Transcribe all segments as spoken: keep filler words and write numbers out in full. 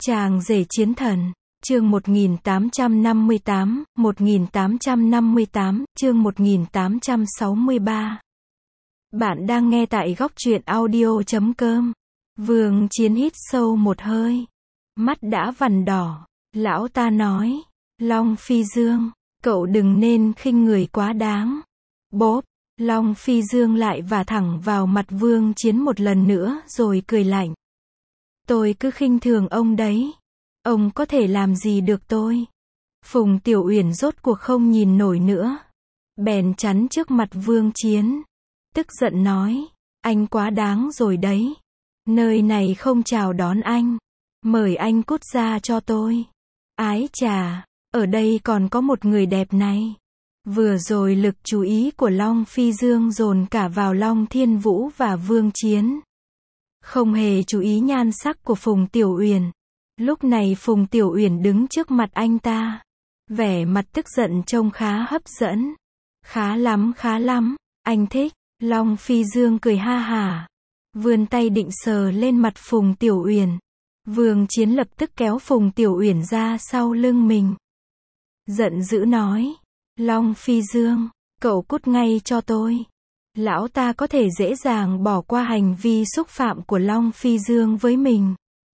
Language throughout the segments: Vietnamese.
Chàng rể chiến thần, chương một nghìn tám trăm năm mươi tám, một nghìn tám trăm năm mươi tám, chương một nghìn tám trăm sáu mươi ba. Bạn đang nghe tại góc truyện audio chấm com. Vương Chiến hít sâu một hơi. Mắt đã vằn đỏ. Lão ta nói, Long Phi Dương, cậu đừng nên khinh người quá đáng. Bốp, Long Phi Dương lại vả thẳng vào mặt Vương Chiến một lần nữa rồi cười lạnh. Tôi cứ khinh thường ông đấy. Ông có thể làm gì được tôi? Phùng Tiểu Uyển rốt cuộc không nhìn nổi nữa. Bèn chắn trước mặt Vương Chiến. Tức giận nói, anh quá đáng rồi đấy. Nơi này không chào đón anh. Mời anh cút ra cho tôi. Ái chà, ở đây còn có một người đẹp này. Vừa rồi lực chú ý của Long Phi Dương dồn cả vào Long Thiên Vũ và Vương Chiến. Không hề chú ý nhan sắc của Phùng Tiểu Uyển. Lúc này Phùng Tiểu Uyển đứng trước mặt anh ta. Vẻ mặt tức giận trông khá hấp dẫn. Khá lắm khá lắm, anh thích. Long Phi Dương cười ha hả. Vươn tay định sờ lên mặt Phùng Tiểu Uyển. Vương Chiến lập tức kéo Phùng Tiểu Uyển ra sau lưng mình. Giận dữ nói, Long Phi Dương, cậu cút ngay cho tôi. Lão ta có thể dễ dàng bỏ qua hành vi xúc phạm của Long Phi Dương với mình.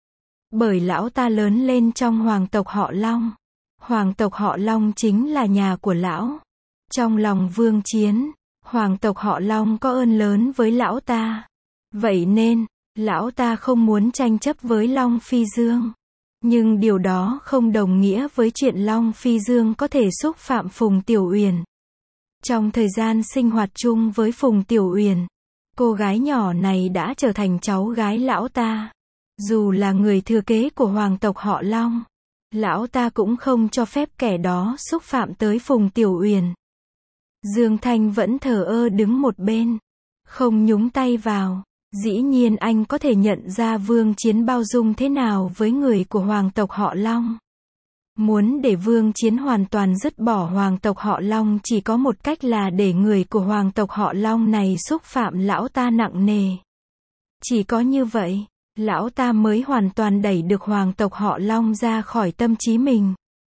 Bởi lão ta lớn lên trong hoàng tộc họ Long. Hoàng tộc họ Long chính là nhà của lão. Trong lòng Vương Chiến, hoàng tộc họ Long có ơn lớn với lão ta. Vậy nên, lão ta không muốn tranh chấp với Long Phi Dương. Nhưng điều đó không đồng nghĩa với chuyện Long Phi Dương có thể xúc phạm Phùng Tiểu Uyển. Trong thời gian sinh hoạt chung với Phùng Tiểu Uyển, cô gái nhỏ này đã trở thành cháu gái lão ta. Dù là người thừa kế của hoàng tộc họ Long, lão ta cũng không cho phép kẻ đó xúc phạm tới Phùng Tiểu Uyển. Dương Thanh vẫn thờ ơ đứng một bên, không nhúng tay vào. Dĩ nhiên anh có thể nhận ra Vương Chiến bao dung thế nào với người của hoàng tộc họ Long. Muốn để Vương Chiến hoàn toàn dứt bỏ hoàng tộc họ Long chỉ có một cách là để người của hoàng tộc họ Long này xúc phạm lão ta nặng nề. Chỉ có như vậy, lão ta mới hoàn toàn đẩy được hoàng tộc họ Long ra khỏi tâm trí mình.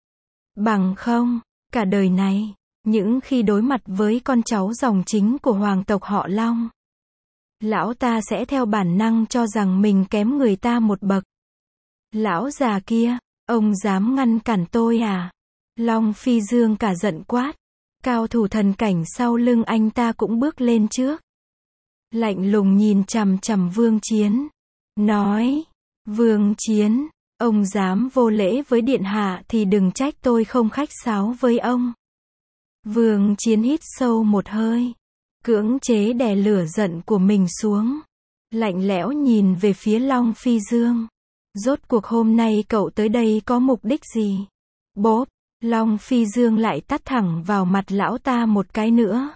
Bằng không, cả đời này, những khi đối mặt với con cháu dòng chính của hoàng tộc họ Long, lão ta sẽ theo bản năng cho rằng mình kém người ta một bậc. Lão già kia, ông dám ngăn cản tôi à? Long Phi Dương cả giận quát. Cao thủ thần cảnh sau lưng anh ta cũng bước lên trước. Lạnh lùng nhìn chằm chằm Vương Chiến. Nói, Vương Chiến, ông dám vô lễ với điện hạ thì đừng trách tôi không khách sáo với ông. Vương Chiến hít sâu một hơi. Cưỡng chế đè lửa giận của mình xuống. Lạnh lẽo nhìn về phía Long Phi Dương. Rốt cuộc hôm nay cậu tới đây có mục đích gì? Bốp, Long Phi Dương lại tát thẳng vào mặt lão ta một cái nữa.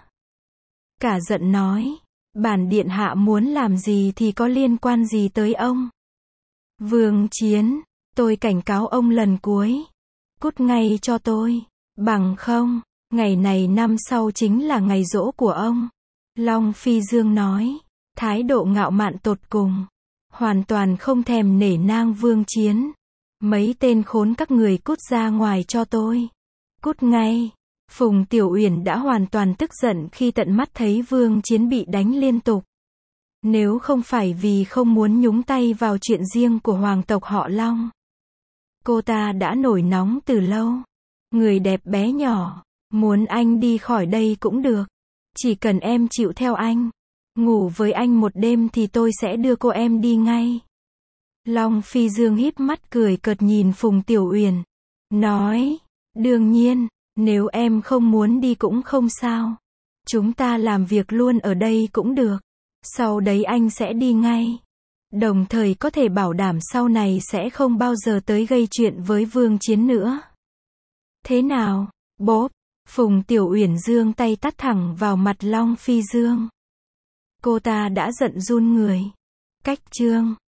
Cả giận nói, bản điện hạ muốn làm gì thì có liên quan gì tới ông? Vương Chiến, tôi cảnh cáo ông lần cuối. Cút ngay cho tôi. Bằng không, ngày này năm sau chính là ngày giỗ của ông. Long Phi Dương nói, thái độ ngạo mạn tột cùng. Hoàn toàn không thèm nể nang Vương Chiến. Mấy tên khốn các người cút ra ngoài cho tôi. Cút ngay. Phùng Tiểu Uyển đã hoàn toàn tức giận khi tận mắt thấy Vương Chiến bị đánh liên tục. Nếu không phải vì không muốn nhúng tay vào chuyện riêng của hoàng tộc họ Long, cô ta đã nổi nóng từ lâu. Người đẹp bé nhỏ, muốn anh đi khỏi đây cũng được. Chỉ cần em chịu theo anh, ngủ với anh một đêm thì tôi sẽ đưa cô em đi ngay. Long Phi Dương híp mắt cười cợt nhìn Phùng Tiểu Uyển. Nói, đương nhiên, nếu em không muốn đi cũng không sao. Chúng ta làm việc luôn ở đây cũng được. Sau đấy anh sẽ đi ngay. Đồng thời có thể bảo đảm sau này sẽ không bao giờ tới gây chuyện với Vương Chiến nữa. Thế nào? Bốp. Phùng Tiểu Uyển giương tay tát thẳng vào mặt Long Phi Dương. Cô ta đã giận run người. Cách chương